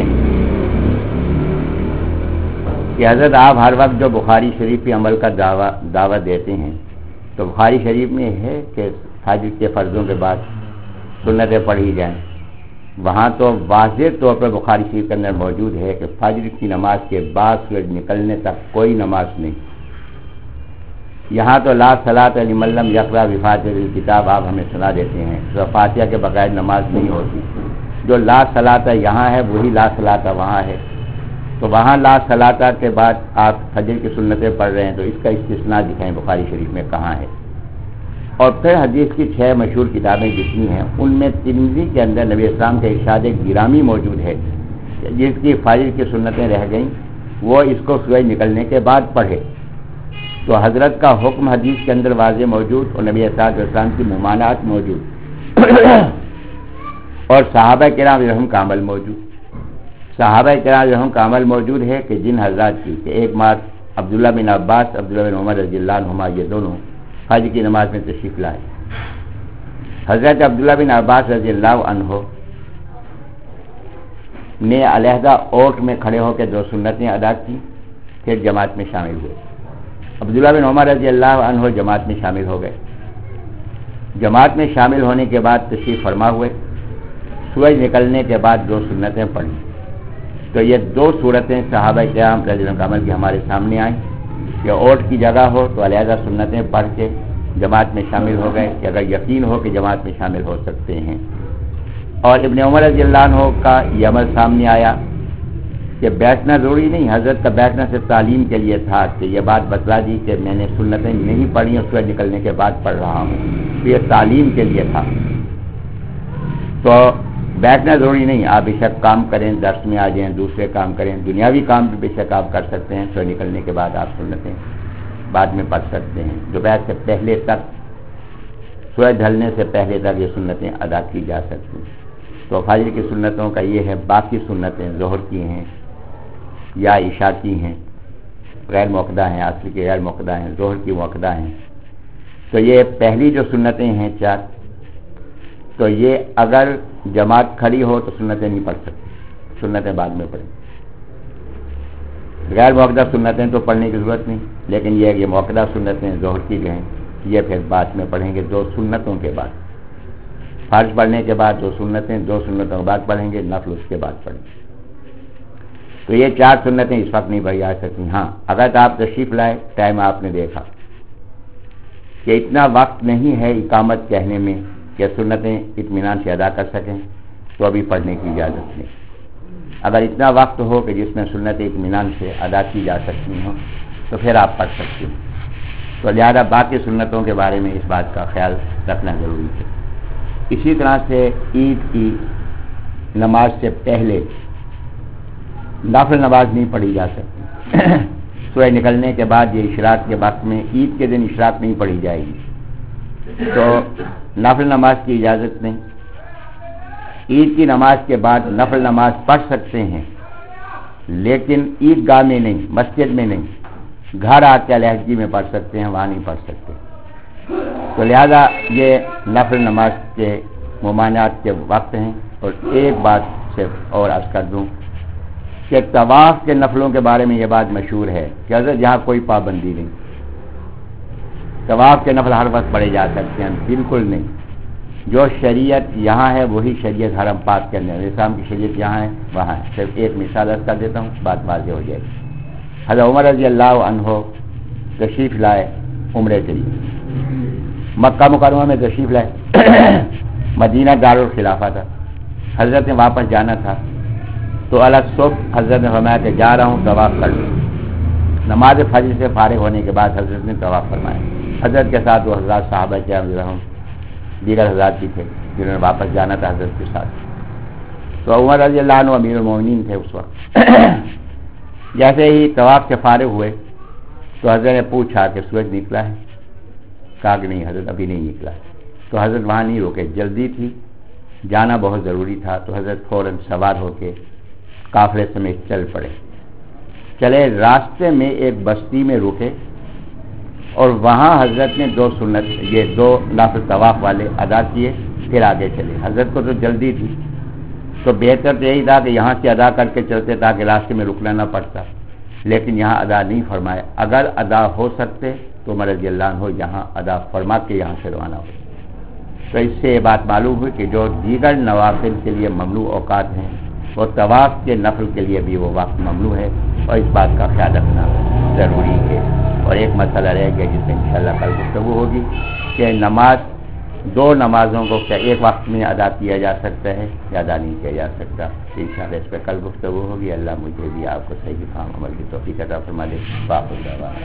A: کہ حضرت آپ ہر وقت جو بخاری شریف کے عمل کا دعویٰ دعویٰ دیتے ہیں، تو بخاری شریف میں ہے کہ فجر کے فرضوں کے بعد سنتیں پڑھی جائیں، وہاں تو واضح طور پر بخاری شریف کے اندر موجود ہے کہ فجر کی نماز کے بعد سورج نکلنے تک کوئی نماز نہیں۔ یہاں تو لا صلاۃ لمن لم یقرأ بفاتحۃ الکتاب آپ ہمیں سنا دیتے ہیں، تو فاتحہ کے بغیر نماز نہیں ہوتی۔ جو لا صلاۃ یہاں ہے وہی لا صلاۃ وہاں ہے، تو وہاں لا صلاۃ کے بعد آپ فجر کی سنتیں پڑھ رہے ہیں، تو اس کا استثناء دکھائیں بخاری شریف میں کہاں ہے۔ اور پھر حدیث کی چھ مشہور کتابیں جتنی ہیں ان میں ترمذی کے اندر نبی اسلام کا ارشاد گرامی موجود ہے، جس کی فجر کی سنتیں رہ گئیں وہ اس کو سورج نکلنے کے بعد پڑھے۔ تو حضرت کا حکم حدیث کے اندر واضح موجود اور نبی اسلام کی ممانعت موجود اور صحابہ کرام رحم کا عمل موجود۔ صحابہ کرام رحم کا عمل موجود ہے کہ جن حضرات کی کہ ایک بار عبداللہ بن عباس، عبداللہ بن عمر رضی اللہ عنہما، یہ دونوں فجر کی نماز میں تشریف لائے۔ حضرت عبداللہ بن عباس رضی اللہ عنہ نے علیحدہ اوٹ میں کھڑے ہو کے دو سنتیں ادا کی، پھر جماعت میں شامل ہوئے۔ عبداللہ بن عمر رضی اللہ عنہ جماعت میں شامل ہو گئے۔ جماعت میں شامل ہونے کے بعد تشریف فرما ہوئے سورج نکلنے کے بعد دو سنتیں پڑھیں. تو یہ دو صورتیں صحابہ کرام رضی اللہ عنہم کی ہمارے سامنے آئیں کہ اوٹ کی جگہ ہو تو علیحدہ سنتیں پڑھ کے جماعت میں شامل ہو گئے کہ اگر یقین ہو کہ جماعت میں شامل ہو سکتے ہیں. اور ابن عمر رضی اللہ عنہ کا یہ عمل سامنے آیا کہ بیٹھنا ضروری نہیں، حضرت کا بیٹھنا صرف تعلیم کے لیے تھا کہ یہ بات بتلا دی کہ میں نے سنتیں نہیں پڑھی اور سورج نکلنے کے بعد پڑھ رہا ہوں، تو یہ تعلیم کے لیے تھا. تو بیٹھنا ضروری نہیں، آپ بے شک کام کریں، درس میں آ جائیں، دوسرے کام کریں، دنیاوی کام بھی بے شک آپ کر سکتے ہیں. سورج نکلنے کے بعد آپ سنتیں بعد میں پڑھ سکتے ہیں. دوپہر سے پہلے تک، سورج ڈھلنے سے پہلے تک یہ سنتیں ادا کی جا سکتی ہیں. تو فجر کی سنتوں کا یہ ہے. باقی سنتیں ظہر کی ہیں یا عشاء کی ہیں، غیر موقدہ ہیں، عصر کی غیر موقدہ ہیں، ظہر کی موقدہ ہیں. تو یہ پہلی جو سنتیں ہیں چار، تو یہ اگر جماعت کھڑی ہو تو سنتیں نہیں پڑھ سکتے، سنتیں بعد میں پڑھیں. غیر موقدہ سنتیں تو پڑھنے کی ضرورت نہیں، لیکن یہ یہ موقدہ سنتیں ظہر کی جو ہیں یہ پھر بعد میں پڑھیں گے دو سنتوں کے بعد. فرض پڑھنے کے بعد دو سنتیں، دو سنتوں کے بعد پڑھیں گے، نفل اس کے بعد پڑھیں گے. تو یہ چار سنتیں اس وقت نہیں پڑھی جا سکتی. ہاں اگر آپ تشریف لائے، ٹائم آپ نے دیکھا کہ اتنا وقت نہیں ہے اقامت کہنے میں کہ سنتیں اطمینان سے ادا کر سکیں، تو ابھی پڑھنے کی اجازت نہیں. اگر اتنا وقت ہو کہ جس میں سنتیں اطمینان سے ادا کی جا سکتی ہوں تو پھر آپ پڑھ سکتے ہیں. تو لہذا باقی سنتوں کے بارے میں اس بات کا خیال رکھنا ضروری ہے. اسی طرح سے عید کی نماز سے پہلے نافل نماز نہیں پڑھی جا سکتی. سورج نکلنے کے بعد یہ اشراق کے وقت میں عید کے دن اشراق نہیں پڑھی جائے گی، تو نافل نماز کی اجازت نہیں. عید کی نماز کے بعد نفل نماز پڑھ سکتے ہیں، لیکن عید گاہ میں نہیں، مسجد میں نہیں، گھر آ کے علیحدگی میں پڑھ سکتے ہیں، وہاں نہیں پڑھ سکتے. تو لہذا یہ نفل نماز کے ممانعات کے وقت ہیں. اور ایک بات صرف اور عرض کر دوں کہ طواف کے نفلوں کے بارے میں یہ بات مشہور ہے کہ حضرت یہاں کوئی پابندی نہیں، طواف کے نفل ہر وقت پڑھے جا سکتے ہیں. بالکل نہیں. جو شریعت یہاں ہے وہی شریعت حرم پاک کے اندر، اسلام کی شریعت یہاں ہے وہاں ہے. صرف ایک مثال عرض کر دیتا ہوں، بات واضح ہو جائے گی. حضرت عمر رضی اللہ عنہ تشریف لائے عمرے کے لیے، مکہ مکرمہ میں تشریف لائے. مدینہ دارالخلافہ تھا، حضرت نے واپس جانا تھا. تو الگ صبح حضرت نے فرمایا کہ جا رہا ہوں طواف کر لوں. نماز فجر سے فارغ ہونے کے بعد حضرت نے طواف فرمایا. حضرت کے ساتھ وہ حضرات صحابہ کے رحم دیگر حضرات بھی تھے جنہوں نے واپس جانا تھا حضرت کے ساتھ. تو عمر رضی اللہ عنہ امیر المومنین تھے اس وقت. جیسے ہی طواف سے فارغ ہوئے تو حضرت نے پوچھا کہ سورج نکلا ہے؟ کہا کہ نہیں حضرت ابھی نہیں نکلا. تو حضرت وہاں نہیں رکے، جلدی تھی، جانا بہت ضروری تھا. تو حضرت فوراً سوار ہو کے قافلے سمیت چل پڑے. چلے راستے میں ایک بستی میں رکے اور وہاں حضرت نے دو سنت یہ دو نافل طواف والے ادا کیے، پھر آگے چلے. حضرت کو تو جلدی تھی تو بہتر تو یہی تھا کہ یہاں سے ادا کر کے چلتے تاکہ راستے میں رکنا نہ پڑتا، لیکن یہاں ادا نہیں فرمایا. اگر ادا ہو سکتے تو عمر رضی اللہ عنہ یہاں ادا فرما کے یہاں سے روانہ ہو. تو اس سے یہ بات معلوم ہوئی کہ جو دیگر نوافل کے لیے ممنوع اوقات ہیں وہ طواف کے نفل کے لیے بھی وہ وقت ممنوع ہے، اور اس بات کا خیال رکھنا ضروری ہے. اور ایک مسئلہ رہ گیا جس میں انشاءاللہ کل گفتگو ہوگی کہ نماز دو نمازوں کو کیا ایک وقت میں ادا کیا جا سکتا ہے یا ادا نہیں کیا جا سکتا. انشاءاللہ اس پہ کل گفتگو ہوگی. اللہ مجھے بھی آپ کو صحیح فہم عمل کی توفیق عطا فرما دے. باقی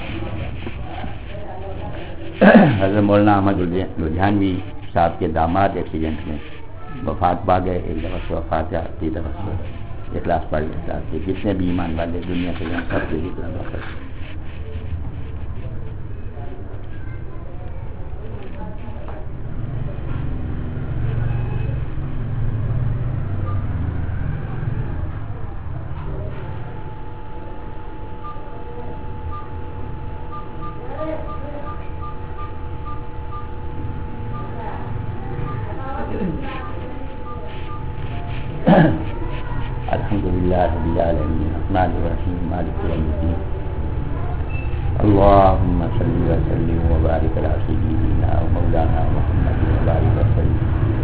A: حضرت مولانا احمد لدھیانوی صاحب کے داماد ایکسیڈنٹ میں وفات پا گئے. ایک دفعہ سے وفات ہے، تین دفعہ سے اخلاص پڑھ اخلاص کے جتنے بھی ایمان والے دنیا کے ہیں سب کے لیے دعا کرتے ہیں. الحمد لله رب العالمين الرحمن الرحيم مالك يوم الدين اللهم صل وسلم وبارك على سيدنا ومولانا محمد وبارك وسلم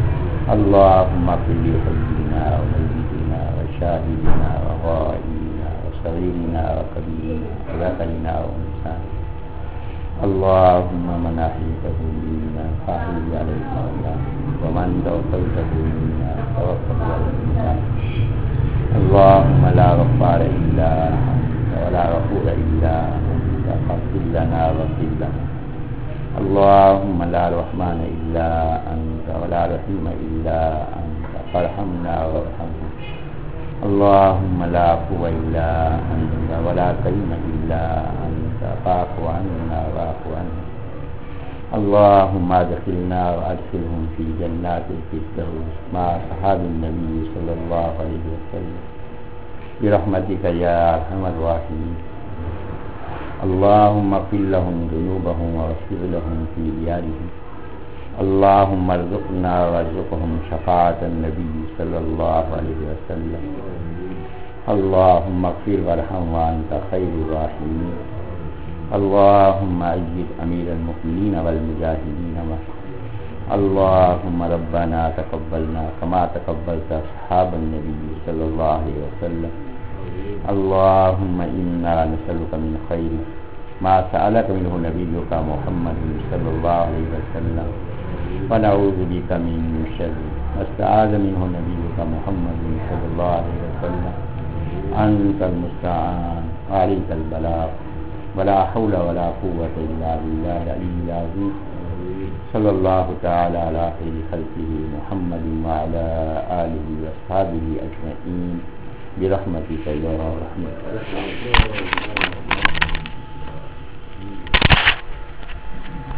A: اللهم اغفر لحينا وميتنا وشاهدنا وغائبنا وصغيرنا وكبيرنا وذكرنا وانثانا. اللهم من أحييته منا فأحيي عليه مولانا ومن توفيته منا توفه عليه مولانا. اللهم لا غفار إلا أنت ولا غفور إلا أنت فاغفر لنا واغفر لنا. اللهم لا رحمن إلا أنت ولا رحيم إلا أنت فارحمنا وارحمنا. اللهم لا عفو إلا أنت ولا كريم إلا أنت فاعف عنا واعف عنا. اللهم ادخلنا وادخلهم في جنات الفردوس مع أصحاب النبي صلى الله عليه وسلم برحمتك يا أرحم الراحمين. اللهم اغفر لهم ذنوبهم واغفر لهم في ديارهم. اللهم ارزقنا وارزقهم شفاعة النبي صلى الله عليه وسلم. اللهم اغفر وارحم وأنت خير الراحمين. اللهم أيد أمير المؤمنين والمجاهدين معه. اللهم ربنا تقبلنا كما تقبلت أصحاب النبي صلى الله عليه وسلم. اللهم إنا نسألك من خير ما سألك منه نبيك محمد صلى الله عليه وسلم ونعوذ بك من شر ما استعاذ منه نبيك محمد صلى الله عليه وسلم. أنت المستعان وعليك البلاغ ولا حول ولا قوة إلا بالله العلي العظيم. صلى الله تعالى على خير خلقه محمد وعلى آله وأصحابه أجمعين برحمتك يا رحمة.